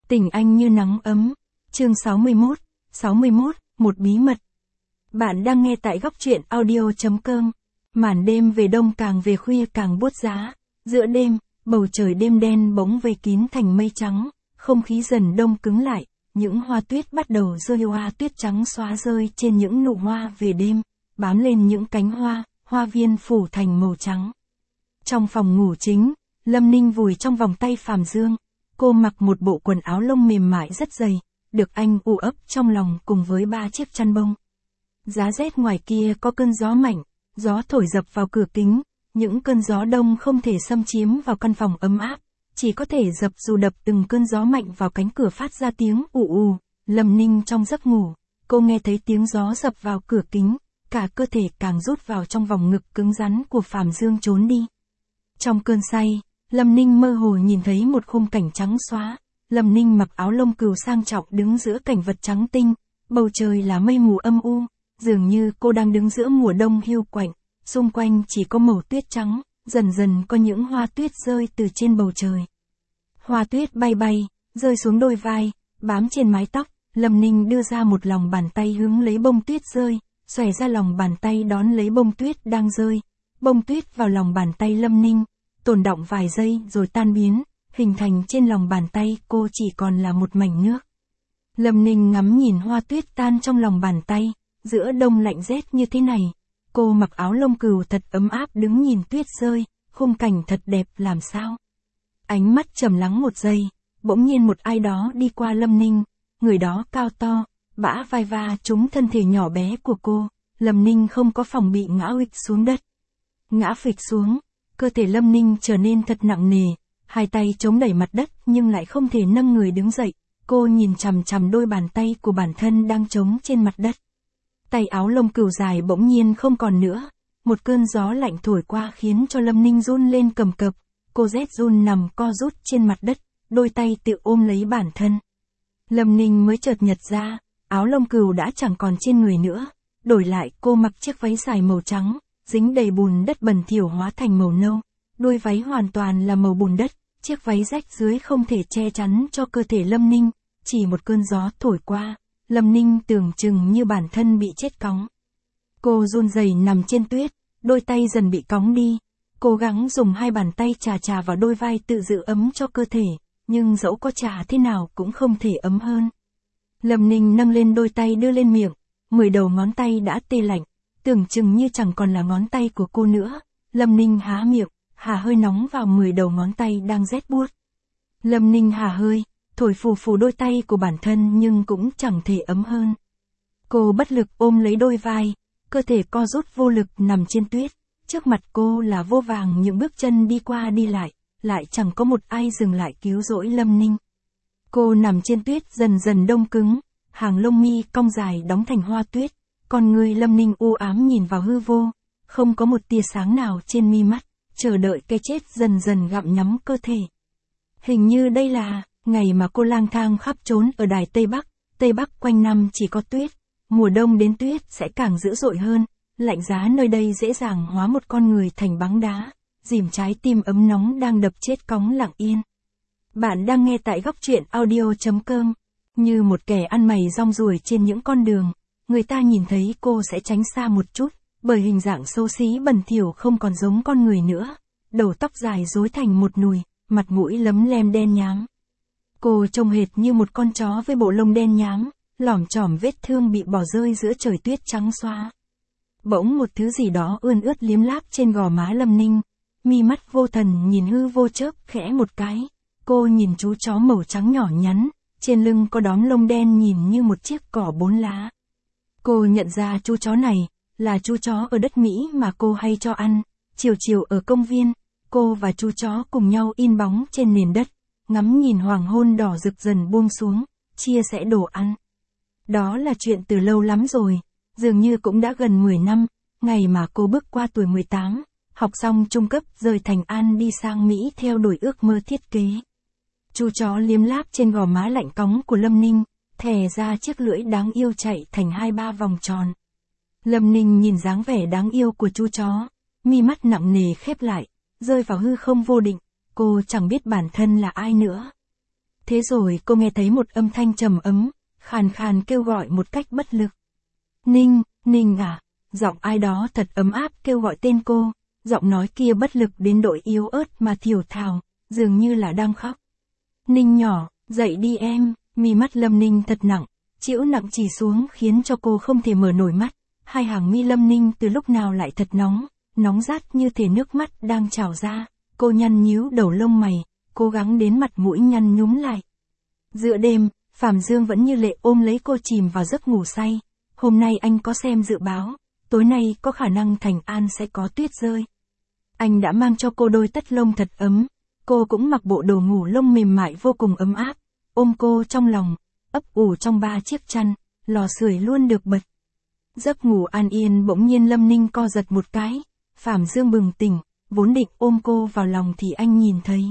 Tình anh như nắng ấm. Chương 61, một bí mật. Bạn đang nghe tại góc truyện audio.com. Màn đêm về đông càng về khuya càng buốt giá. Giữa đêm, bầu trời đêm đen bỗng vây kín thành mây trắng, không khí dần đông cứng lại, những hoa tuyết bắt đầu rơi, hoa tuyết trắng xóa rơi trên những nụ hoa về đêm, bám lên những cánh hoa, hoa viên phủ thành màu trắng. Trong phòng ngủ chính, Lâm Ninh vùi trong vòng tay Phàm Dương. Cô mặc một bộ quần áo lông mềm mại rất dày, được anh ù ấp trong lòng cùng với 3 chiếc chăn bông. Giá rét ngoài kia có cơn gió mạnh, gió thổi dập vào cửa kính, những cơn gió đông không thể xâm chiếm vào căn phòng ấm áp, chỉ có thể dập dù đập từng cơn gió mạnh vào cánh cửa phát ra tiếng ù ù. Lâm Ninh trong giấc ngủ, cô nghe thấy tiếng gió dập vào cửa kính, cả cơ thể càng rút vào trong vòng ngực cứng rắn của Phàm Dương trốn đi. Trong cơn say, Lâm Ninh mơ hồ nhìn thấy một khung cảnh trắng xóa. Lâm Ninh mặc áo lông cừu sang trọng đứng giữa cảnh vật trắng tinh, bầu trời là mây mù âm u, dường như cô đang đứng giữa mùa đông hiu quạnh, xung quanh chỉ có màu tuyết trắng, dần dần có những hoa tuyết rơi từ trên bầu trời. Hoa tuyết bay bay, rơi xuống đôi vai, bám trên mái tóc, Lâm Ninh đưa ra một lòng bàn tay hướng lấy bông tuyết rơi, xòe ra lòng bàn tay đón lấy bông tuyết đang rơi. Bông tuyết vào lòng bàn tay Lâm Ninh, tồn đọng vài giây rồi tan biến, hình thành trên lòng bàn tay cô chỉ còn là một mảnh nước. Lâm Ninh ngắm nhìn hoa tuyết tan trong lòng bàn tay, giữa đông lạnh rét như thế này, cô mặc áo lông cừu thật ấm áp đứng nhìn tuyết rơi, khung cảnh thật đẹp làm sao. Ánh mắt trầm lắng một giây, bỗng nhiên một ai đó đi qua Lâm Ninh, người đó cao to, bả vai va trúng thân thể nhỏ bé của cô, Lâm Ninh không có phòng bị ngã phịch xuống đất. Ngã phịch xuống, cơ thể Lâm Ninh trở nên thật nặng nề, hai tay chống đẩy mặt đất nhưng lại không thể nâng người đứng dậy, cô nhìn chằm chằm đôi bàn tay của bản thân đang trống trên mặt đất. Tay áo lông cừu dài bỗng nhiên không còn nữa, một cơn gió lạnh thổi qua khiến cho Lâm Ninh run lên cầm cập, cô rét run nằm co rút trên mặt đất, đôi tay tự ôm lấy bản thân. Lâm Ninh mới chợt nhật ra, áo lông cừu đã chẳng còn trên người nữa, đổi lại cô mặc chiếc váy dài màu trắng, dính đầy bùn đất bẩn thỉu hóa thành màu nâu, đôi váy hoàn toàn là màu bùn đất, chiếc váy rách dưới không thể che chắn cho cơ thể Lâm Ninh, chỉ một cơn gió thổi qua, Lâm Ninh tưởng chừng như bản thân bị chết cóng. Cô run rẩy nằm trên tuyết, đôi tay dần bị cóng đi, cố gắng dùng hai bàn tay chà vào đôi vai tự giữ ấm cho cơ thể, nhưng dẫu có chà thế nào cũng không thể ấm hơn. Lâm Ninh nâng lên đôi tay đưa lên miệng, 10 đầu ngón tay đã tê lạnh, tưởng chừng như chẳng còn là ngón tay của cô nữa. Lâm Ninh há miệng, hà hơi nóng vào 10 đầu ngón tay đang rét buốt. Lâm Ninh hà hơi, thổi phù đôi tay của bản thân nhưng cũng chẳng thể ấm hơn. Cô bất lực ôm lấy đôi vai, cơ thể co rút vô lực nằm trên tuyết, trước mặt cô là vô vàng những bước chân đi qua đi lại chẳng có một ai dừng lại cứu rỗi Lâm Ninh. Cô nằm trên tuyết dần dần đông cứng, hàng lông mi cong dài đóng thành hoa tuyết, con người Lâm Ninh u ám nhìn vào hư vô, không có một tia sáng nào trên mi mắt, chờ đợi cái chết dần dần gặm nhấm cơ thể. Hình như đây là ngày mà cô lang thang khắp trốn ở đài Tây Bắc quanh năm chỉ có tuyết, mùa đông đến tuyết sẽ càng dữ dội hơn, lạnh giá nơi đây dễ dàng hóa một con người thành băng đá, dìm trái tim ấm nóng đang đập chết cóng lặng yên. Bạn đang nghe tại góc truyện audio.com, như một kẻ ăn mày rong ruổi trên những con đường, người ta nhìn thấy cô sẽ tránh xa một chút, bởi hình dạng xấu xí bẩn thỉu không còn giống con người nữa, đầu tóc dài rối thành một nùi, mặt mũi lấm lem đen nhám. Cô trông hệt như một con chó với bộ lông đen nhám, lỏm chỏm vết thương bị bỏ rơi giữa trời tuyết trắng xóa. Bỗng một thứ gì đó ươn ướt liếm láp trên gò má Lâm Ninh, mi mắt vô thần nhìn hư vô chớp khẽ một cái, cô nhìn chú chó màu trắng nhỏ nhắn, trên lưng có đóm lông đen nhìn như một chiếc cỏ 4 lá. Cô nhận ra chú chó này là chú chó ở đất Mỹ mà cô hay cho ăn, chiều ở công viên, cô và chú chó cùng nhau in bóng trên nền đất, ngắm nhìn hoàng hôn đỏ rực dần buông xuống, chia sẻ đồ ăn. Đó là chuyện từ lâu lắm rồi, dường như cũng đã gần 10 năm, ngày mà cô bước qua tuổi 18, học xong trung cấp rời Thành An đi sang Mỹ theo đuổi ước mơ thiết kế. Chú chó liếm láp trên gò má lạnh cóng của Lâm Ninh, thè ra chiếc lưỡi đáng yêu chạy thành 2-3 vòng tròn. Lâm Ninh nhìn dáng vẻ đáng yêu của chú chó, mi mắt nặng nề khép lại, rơi vào hư không vô định, cô chẳng biết bản thân là ai nữa. Thế rồi cô nghe thấy một âm thanh trầm ấm, khàn khàn kêu gọi một cách bất lực. Ninh, Ninh à, giọng ai đó thật ấm áp kêu gọi tên cô, giọng nói kia bất lực đến độ yếu ớt mà thiểu thào, dường như là đang khóc. Ninh nhỏ, dậy đi em, mi mắt Lâm Ninh thật nặng, chịu nặng chỉ xuống khiến cho cô không thể mở nổi mắt, hai hàng mi Lâm Ninh từ lúc nào lại thật nóng, nóng rát như thể nước mắt đang trào ra, cô nhăn nhíu đầu lông mày, cố gắng đến mặt mũi nhăn nhúm lại. Giữa đêm, Phạm Dương vẫn như lệ ôm lấy cô chìm vào giấc ngủ say. Hôm nay anh có xem dự báo, tối nay có khả năng Thành An sẽ có tuyết rơi. Anh đã mang cho cô đôi tất lông thật ấm, cô cũng mặc bộ đồ ngủ lông mềm mại vô cùng ấm áp, ôm cô trong lòng, ấp ủ trong 3 chiếc chăn, lò sưởi luôn được bật. Giấc ngủ an yên bỗng nhiên Lâm Ninh co giật một cái, Phạm Dương bừng tỉnh, vốn định ôm cô vào lòng thì anh nhìn thấy.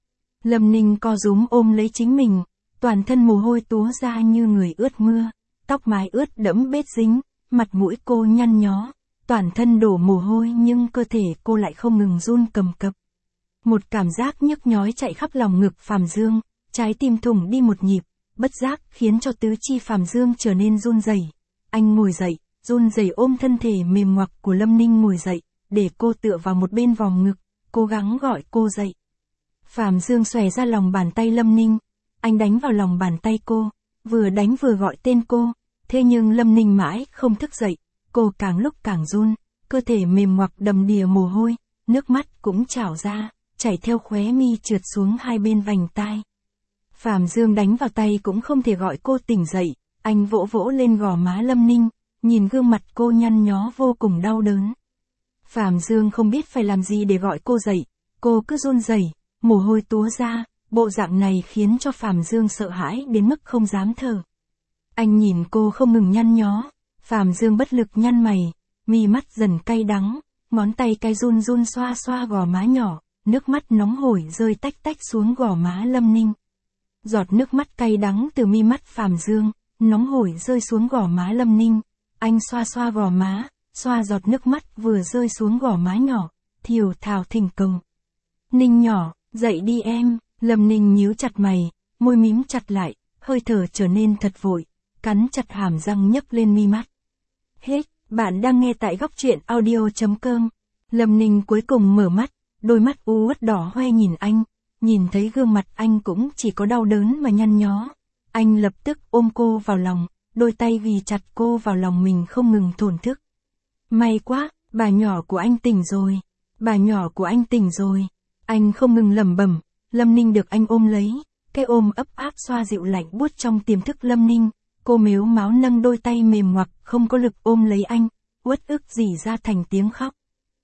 Lâm Ninh co rúm ôm lấy chính mình, toàn thân mồ hôi túa ra như người ướt mưa, tóc mái ướt đẫm bết dính, mặt mũi cô nhăn nhó, toàn thân đổ mồ hôi nhưng cơ thể cô lại không ngừng run cầm cập. Một cảm giác nhức nhói chạy khắp lòng ngực Phạm Dương, trái tim thủng đi một nhịp, bất giác khiến cho tứ chi Phạm Dương trở nên run rẩy. Anh ngồi dậy, run rẩy ôm thân thể mềm ngoặc của Lâm Ninh ngồi dậy, để cô tựa vào một bên vòng ngực, cố gắng gọi cô dậy. Phạm Dương xòe ra lòng bàn tay Lâm Ninh, anh đánh vào lòng bàn tay cô, vừa đánh vừa gọi tên cô, thế nhưng Lâm Ninh mãi không thức dậy, cô càng lúc càng run, cơ thể mềm ngoặc đầm đìa mồ hôi, nước mắt cũng trào ra, chảy theo khóe mi trượt xuống hai bên vành tai. Phạm Dương đánh vào tay cũng không thể gọi cô tỉnh dậy, anh vỗ vỗ lên gò má Lâm Ninh, nhìn gương mặt cô nhăn nhó vô cùng đau đớn. Phạm Dương không biết phải làm gì để gọi cô dậy, cô cứ run rẩy, mồ hôi túa ra, bộ dạng này khiến cho Phạm Dương sợ hãi đến mức không dám thở. Anh nhìn cô không ngừng nhăn nhó, Phạm Dương bất lực nhăn mày, mi mắt dần cay đắng, ngón tay cay run run xoa xoa gò má nhỏ, nước mắt nóng hổi rơi tách tách xuống gò má Lâm Ninh. Giọt nước mắt cay đắng từ mi mắt Phạm Dương, nóng hổi rơi xuống gò má Lâm Ninh, anh xoa xoa gò má, xoa giọt nước mắt vừa rơi xuống gò má nhỏ, thiểu thào thỉnh cầu. Ninh nhỏ, dậy đi em, Lâm Ninh nhíu chặt mày, môi mím chặt lại, hơi thở trở nên thật vội, cắn chặt hàm răng nhấc lên mi mắt. Hết, bạn đang nghe tại góc truyện audio.com. Lâm Ninh cuối cùng mở mắt, đôi mắt u uất đỏ hoe nhìn anh, nhìn thấy gương mặt anh cũng chỉ có đau đớn mà nhăn nhó. Anh lập tức ôm cô vào lòng, đôi tay ghì chặt cô vào lòng mình không ngừng thổn thức. May quá, bà nhỏ của anh tỉnh rồi, bà nhỏ của anh tỉnh rồi. Anh không ngừng lẩm bẩm. Lâm Ninh được anh ôm lấy, cái ôm ấp áp xoa dịu lạnh buốt trong tiềm thức Lâm Ninh, cô mếu máo nâng đôi tay mềm ngoặc không có lực ôm lấy anh, uất ức rỉ ra thành tiếng khóc.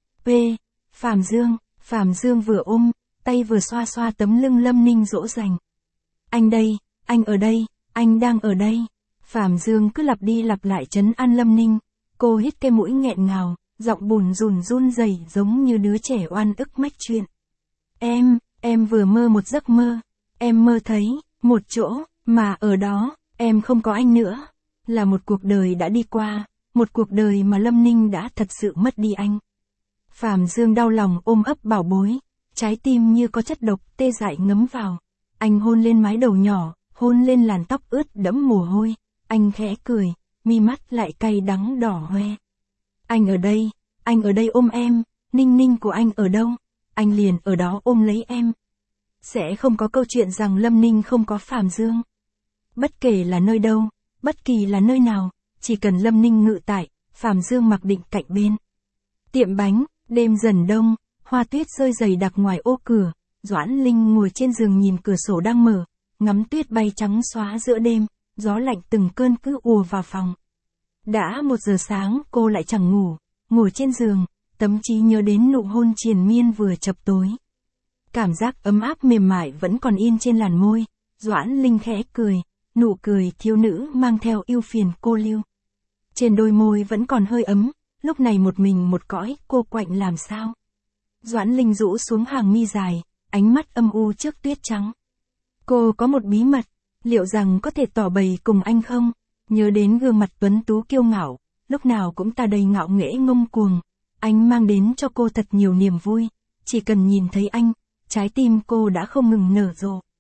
Phạm Dương vừa ôm, tay vừa xoa xoa tấm lưng Lâm Ninh dỗ dành. Anh đây, anh ở đây, anh đang ở đây. Phạm Dương cứ lặp đi lặp lại trấn an Lâm Ninh, cô hít cái mũi nghẹn ngào, giọng bùn rùn run rẩy giống như đứa trẻ oan ức mách chuyện. Em vừa mơ một giấc mơ, em mơ thấy, một chỗ, mà ở đó, em không có anh nữa, là một cuộc đời đã đi qua, một cuộc đời mà Lâm Ninh đã thật sự mất đi anh. Phạm Dương đau lòng ôm ấp bảo bối, trái tim như có chất độc tê dại ngấm vào, anh hôn lên mái đầu nhỏ, hôn lên làn tóc ướt đẫm mồ hôi, anh khẽ cười, mi mắt lại cay đắng đỏ hoe. Anh ở đây ôm em, Ninh Ninh của anh ở đâu? Anh liền ở đó ôm lấy em. Sẽ không có câu chuyện rằng Lâm Ninh không có Phạm Dương. Bất kể là nơi đâu, bất kỳ là nơi nào, chỉ cần Lâm Ninh ngự tại, Phạm Dương mặc định cạnh bên. Tiệm bánh, đêm dần đông, hoa tuyết rơi dày đặc ngoài ô cửa, Doãn Linh ngồi trên giường nhìn cửa sổ đang mở, ngắm tuyết bay trắng xóa giữa đêm, gió lạnh từng cơn cứ ùa vào phòng. Đã 1 giờ sáng cô lại chẳng ngủ, ngồi trên giường, tâm trí nhớ đến nụ hôn triền miên vừa chập tối. Cảm giác ấm áp mềm mại vẫn còn in trên làn môi, Doãn Linh khẽ cười, nụ cười thiếu nữ mang theo yêu phiền cô lưu. Trên đôi môi vẫn còn hơi ấm, lúc này một mình một cõi cô quạnh làm sao. Doãn Linh rũ xuống hàng mi dài, ánh mắt âm u trước tuyết trắng. Cô có một bí mật, liệu rằng có thể tỏ bày cùng anh không? Nhớ đến gương mặt tuấn tú kiêu ngạo, lúc nào cũng ta đầy ngạo nghễ ngông cuồng. Anh mang đến cho cô thật nhiều niềm vui, chỉ cần nhìn thấy anh, trái tim cô đã không ngừng nở rộ.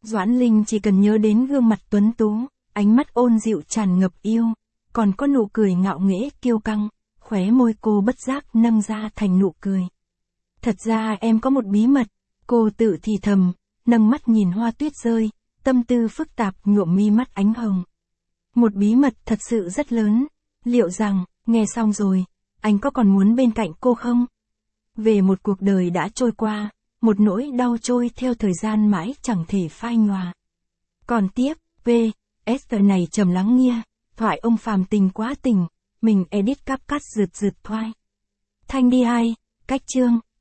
Doãn Linh chỉ cần nhớ đến gương mặt tuấn tú, ánh mắt ôn dịu tràn ngập yêu, còn có nụ cười ngạo nghễ kiêu căng, khóe môi cô bất giác nâng ra thành nụ cười. Thật ra em có một bí mật, cô tự thì thầm, nâng mắt nhìn hoa tuyết rơi, tâm tư phức tạp nhuộm mi mắt ánh hồng. Một bí mật thật sự rất lớn, liệu rằng, nghe xong rồi, anh có còn muốn bên cạnh cô không? Về một cuộc đời đã trôi qua, một nỗi đau trôi theo thời gian mãi chẳng thể phai nhòa. Còn tiếp, Esther này trầm lắng nghe, thoại ông phàm tình quá tình, mình edit cắp cắt rượt thoại. Thanh đi hai, cách chương.